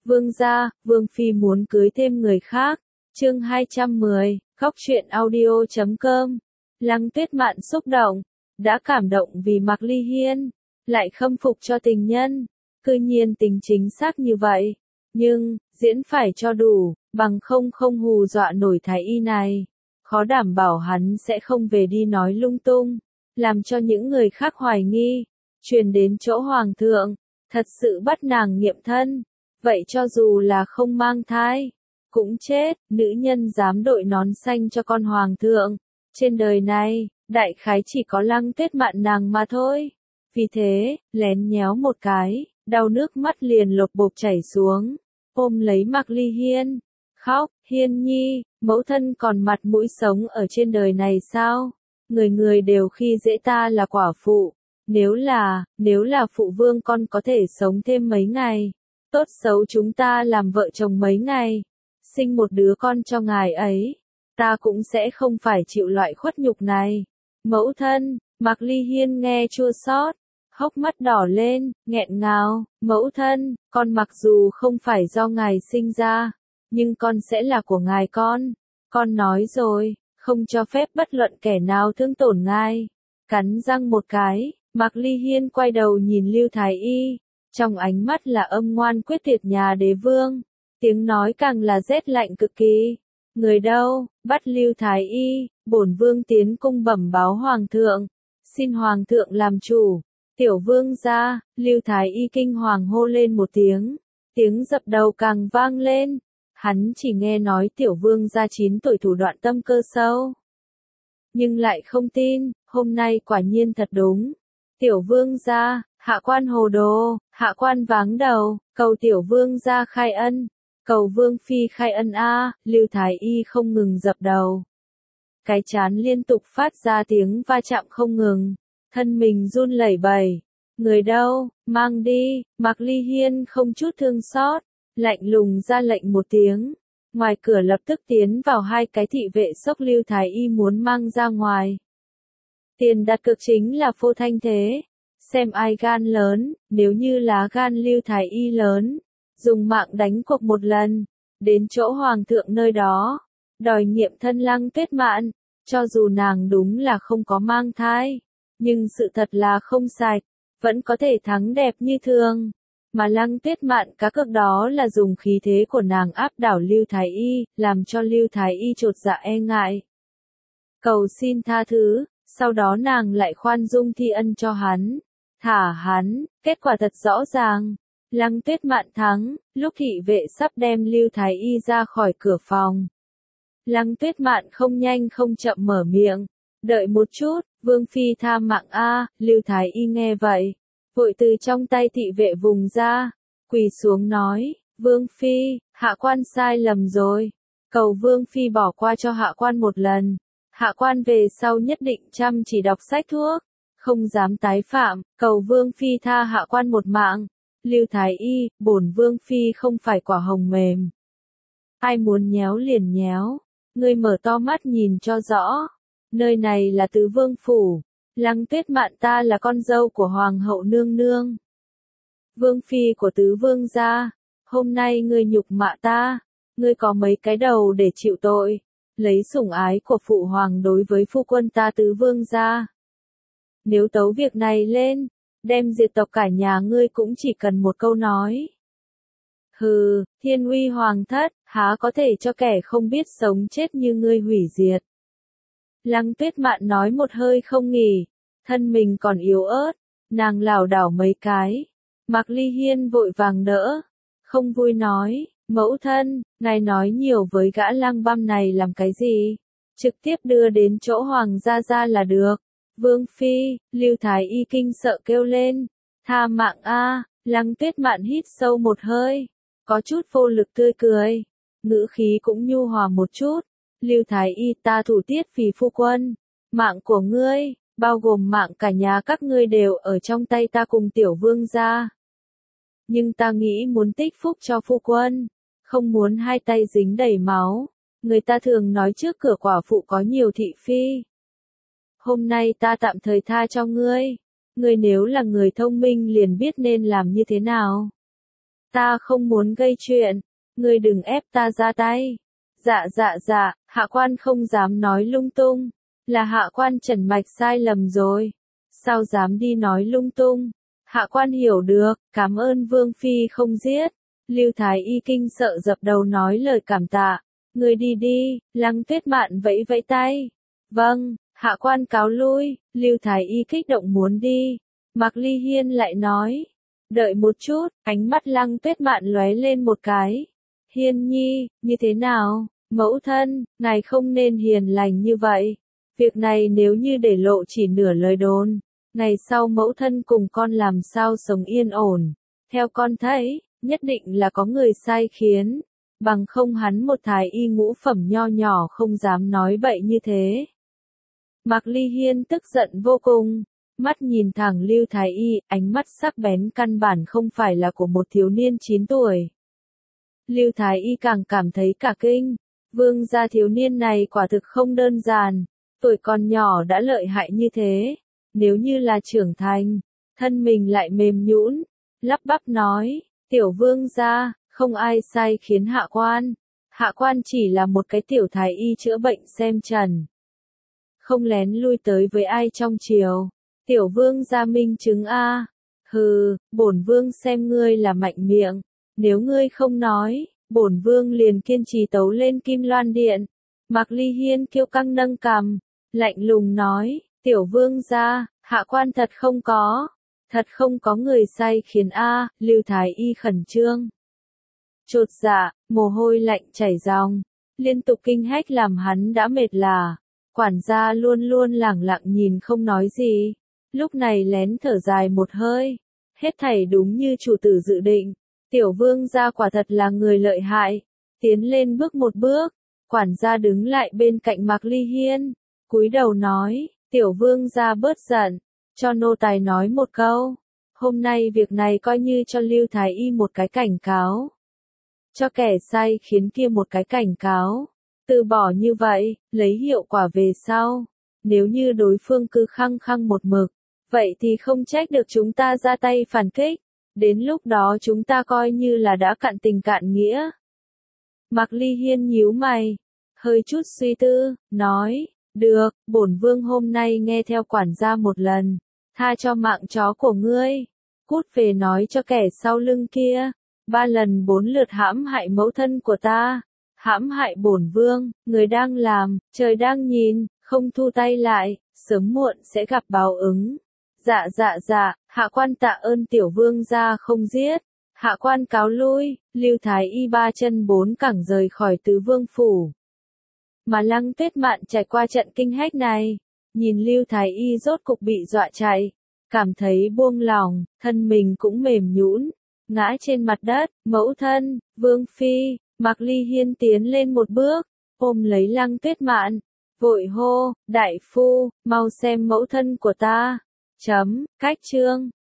Vương gia, Vương Phi muốn cưới thêm người khác. Chương 210, Khóc Chuyện Audio.com. Lăng Tuyết Mạn xúc động, đã cảm động vì Mạc Ly Hiên, lại khâm phục cho tình nhân. Cư nhiên tính chính xác như vậy, nhưng diễn phải cho đủ, bằng không hù dọa nổi thái y này. Khó đảm bảo hắn sẽ không về đi nói lung tung, làm cho những người khác hoài nghi, truyền đến chỗ hoàng thượng, thật sự bắt nàng nghiệm thân. Vậy cho dù là không mang thai, cũng chết. Nữ nhân dám đội nón xanh cho con hoàng thượng, trên đời này, đại khái chỉ có Lăng Tuyết Mạn nàng mà thôi. Vì thế, lén nhéo một cái, đau nước mắt liền lột bột chảy xuống, ôm lấy Mạc Ly Hiên, khóc. Hiên nhi, mẫu thân còn mặt mũi sống ở trên đời này sao? Người người đều khi dễ ta là quả phụ, nếu là phụ vương con có thể sống thêm mấy ngày, tốt xấu chúng ta làm vợ chồng mấy ngày, sinh một đứa con cho ngài ấy, ta cũng sẽ không phải chịu loại khuất nhục này. Mẫu thân, Mạc Ly Hiên nghe chua xót, hốc mắt đỏ lên, nghẹn ngào. Mẫu thân, con mặc dù không phải do ngài sinh ra, nhưng con sẽ là của ngài con nói rồi, không cho phép bất luận kẻ nào thương tổn ngài. Cắn răng một cái, Mạc Ly Hiên quay đầu nhìn Lưu Thái Y, trong ánh mắt là âm ngoan quyết tuyệt nhà đế vương, tiếng nói càng là rét lạnh cực kỳ. Người đâu, bắt Lưu Thái Y, bổn vương tiến cung bẩm báo hoàng thượng, xin hoàng thượng làm chủ. Tiểu vương gia, Lưu Thái Y kinh hoàng hô lên một tiếng, tiếng dập đầu càng vang lên. Hắn chỉ nghe nói tiểu vương gia 9 tuổi thủ đoạn tâm cơ sâu, nhưng lại không tin, hôm nay quả nhiên thật đúng. Tiểu vương gia, hạ quan hồ đồ, hạ quan váng đầu, cầu tiểu vương gia khai ân, cầu vương phi khai ân a. Lưu Thái Y không ngừng dập đầu, cái trán liên tục phát ra tiếng va chạm không ngừng, thân mình run lẩy bẩy. Người đâu, mang đi. Mạc Ly Hiên không chút thương xót, lạnh lùng ra lệnh một tiếng. Ngoài cửa lập tức tiến vào 2 cái thị vệ xốc Lưu Thái Y muốn mang ra ngoài. Tiền đặt cược chính là Phô Thanh Thế, xem ai gan lớn. Nếu như lá gan Lưu Thái Y lớn, dùng mạng đánh cuộc một lần, đến chỗ hoàng thượng nơi đó, đòi nghiệm thân Lăng Tuyết Mạn. Cho dù nàng đúng là không có mang thai, nhưng sự thật là không sạch, vẫn có thể thắng đẹp như thường. Mà Lăng Tuyết Mạn cá cược đó là dùng khí thế của nàng áp đảo Lưu Thái Y, làm cho Lưu Thái Y chột dạ e ngại, cầu xin tha thứ, sau đó nàng lại khoan dung thi ân cho hắn, thả hắn. Kết quả thật rõ ràng, Lăng Tuyết Mạn thắng. Lúc thị vệ sắp đem Lưu Thái Y ra khỏi cửa phòng, Lăng Tuyết Mạn không nhanh không chậm mở miệng, đợi một chút, vương phi tha mạng a. Lưu Thái Y nghe vậy, vội từ trong tay thị vệ vùng ra, quỳ xuống nói, vương phi, hạ quan sai lầm rồi, cầu vương phi bỏ qua cho hạ quan một lần, hạ quan về sau nhất định chăm chỉ đọc sách thuốc, không dám tái phạm, cầu vương phi tha hạ quan một mạng. Lưu Thái Y, bổn vương phi không phải quả hồng mềm, ai muốn nhéo liền nhéo, ngươi mở to mắt nhìn cho rõ, nơi này là Tứ Vương phủ. Lăng Tuyết Mạn ta là con dâu của Hoàng hậu nương nương, vương phi của Tứ Vương gia, hôm nay ngươi nhục mạ ta, ngươi có mấy cái đầu để chịu tội, lấy sủng ái của phụ hoàng đối với phu quân ta Tứ Vương gia. Nếu tấu việc này lên, đem diệt tộc cả nhà ngươi cũng chỉ cần một câu nói. Hừ, thiên uy hoàng thất, há có thể cho kẻ không biết sống chết như ngươi hủy diệt. Lăng Tuyết Mạn nói một hơi không nghỉ, thân mình còn yếu ớt, nàng lảo đảo mấy cái. Mạc Ly Hiên vội vàng đỡ, không vui nói, mẫu thân, ngài nói nhiều với gã lang băm này làm cái gì? Trực tiếp đưa đến chỗ hoàng gia ra là được. Vương phi, Lưu Thái Y kinh sợ kêu lên, tha mạng a. Lăng Tuyết Mạn hít sâu một hơi, có chút vô lực tươi cười, ngữ khí cũng nhu hòa một chút. Lưu Thái Y, ta thủ tiết vì phu quân, mạng của ngươi, bao gồm mạng cả nhà các ngươi đều ở trong tay ta cùng tiểu vương gia. Nhưng ta nghĩ muốn tích phúc cho phu quân, không muốn hai tay dính đầy máu. Người ta thường nói trước cửa quả phụ có nhiều thị phi. Hôm nay ta tạm thời tha cho ngươi. Ngươi nếu là người thông minh liền biết nên làm như thế nào. ta không muốn gây chuyện, ngươi đừng ép ta ra tay. Dạ, hạ quan không dám nói lung tung, là hạ quan Trần Mạch sai lầm rồi. Sao dám đi nói lung tung? Hạ quan hiểu được, cảm ơn Vương Phi không giết. Lưu Thái Y kinh sợ dập đầu nói lời cảm tạ. Người đi đi, Lăng Tuyết Mạn vẫy vẫy tay. Vâng, hạ quan cáo lui. Lưu Thái Y kích động muốn đi. Mạc Ly Hiên lại nói. Đợi một chút, ánh mắt Lăng Tuyết Mạn lóe lên một cái. Hiên nhi, như thế nào? Mẫu thân, ngài không nên hiền lành như vậy. Việc này nếu như để lộ chỉ nửa lời đồn, ngày sau mẫu thân cùng con làm sao sống yên ổn. Theo con thấy, nhất định là có người sai khiến, bằng không hắn một thái y ngũ phẩm nho nhỏ không dám nói bậy như thế. Mạc Ly Hiên tức giận vô cùng, mắt nhìn thẳng Lưu Thái Y, ánh mắt sắc bén căn bản không phải là của một thiếu niên 9 tuổi. Lưu Thái Y càng cảm thấy cả kinh, Vương gia thiếu niên này quả thực không đơn giản, tuổi còn nhỏ đã lợi hại như thế, nếu như là trưởng thành, thân mình lại mềm nhũn, lắp bắp nói, tiểu vương gia, không ai sai khiến hạ quan chỉ là một cái tiểu thái y chữa bệnh xem trần. Không lén lui tới với ai trong triều, tiểu vương gia minh chứng a. Hừ, bổn vương xem ngươi là mạnh miệng, nếu ngươi không nói, bổn vương liền kiên trì tấu lên Kim Loan Điện. Mạc Ly Hiên kiêu căng nâng cằm, lạnh lùng nói, tiểu vương gia, hạ quan thật không có người sai khiến a. Lưu Thái Y khẩn trương, chột dạ, mồ hôi lạnh chảy ròng, liên tục kinh hách làm hắn đã mệt lả. Quản gia luôn luôn lẳng lặng nhìn không nói gì, lúc này lén thở dài một hơi, hết thảy đúng như chủ tử dự định, tiểu vương gia quả thật là người lợi hại. Tiến lên bước một bước, quản gia đứng lại bên cạnh Mạc Ly Hiên, cúi đầu nói, tiểu vương gia bớt giận, cho nô tài nói một câu, hôm nay việc này coi như cho Lưu Thái Y một cái cảnh cáo, cho kẻ sai khiến kia một cái cảnh cáo, từ bỏ như vậy, lấy hiệu quả về sau, nếu như đối phương cứ khăng khăng một mực, vậy thì không trách được chúng ta ra tay phản kích, đến lúc đó chúng ta coi như là đã cạn tình cạn nghĩa. Mạc Ly Hiên nhíu mày, hơi chút suy tư, nói, được, bổn vương hôm nay nghe theo quản gia một lần, tha cho mạng chó của ngươi, cút về nói cho kẻ sau lưng kia, 3 lần 4 lượt hãm hại mẫu thân của ta, hãm hại bổn vương, người đang làm, trời đang nhìn, không thu tay lại, sớm muộn sẽ gặp báo ứng. Dạ, hạ quan tạ ơn tiểu vương gia không giết. Hạ quan cáo lui, Lưu Thái Y 3 chân 4 cẳng rời khỏi Tứ Vương phủ. Mà Lăng Tuyết Mạn trải qua trận kinh hách này, nhìn Lưu Thái Y rốt cục bị dọa chạy, cảm thấy buông lòng, thân mình cũng mềm nhũn, ngã trên mặt đất, mẫu thân, Vương Phi, Mạc Ly Hiên tiến lên một bước, ôm lấy Lăng Tuyết Mạn, vội hô, đại phu, mau xem mẫu thân của ta. Cách chương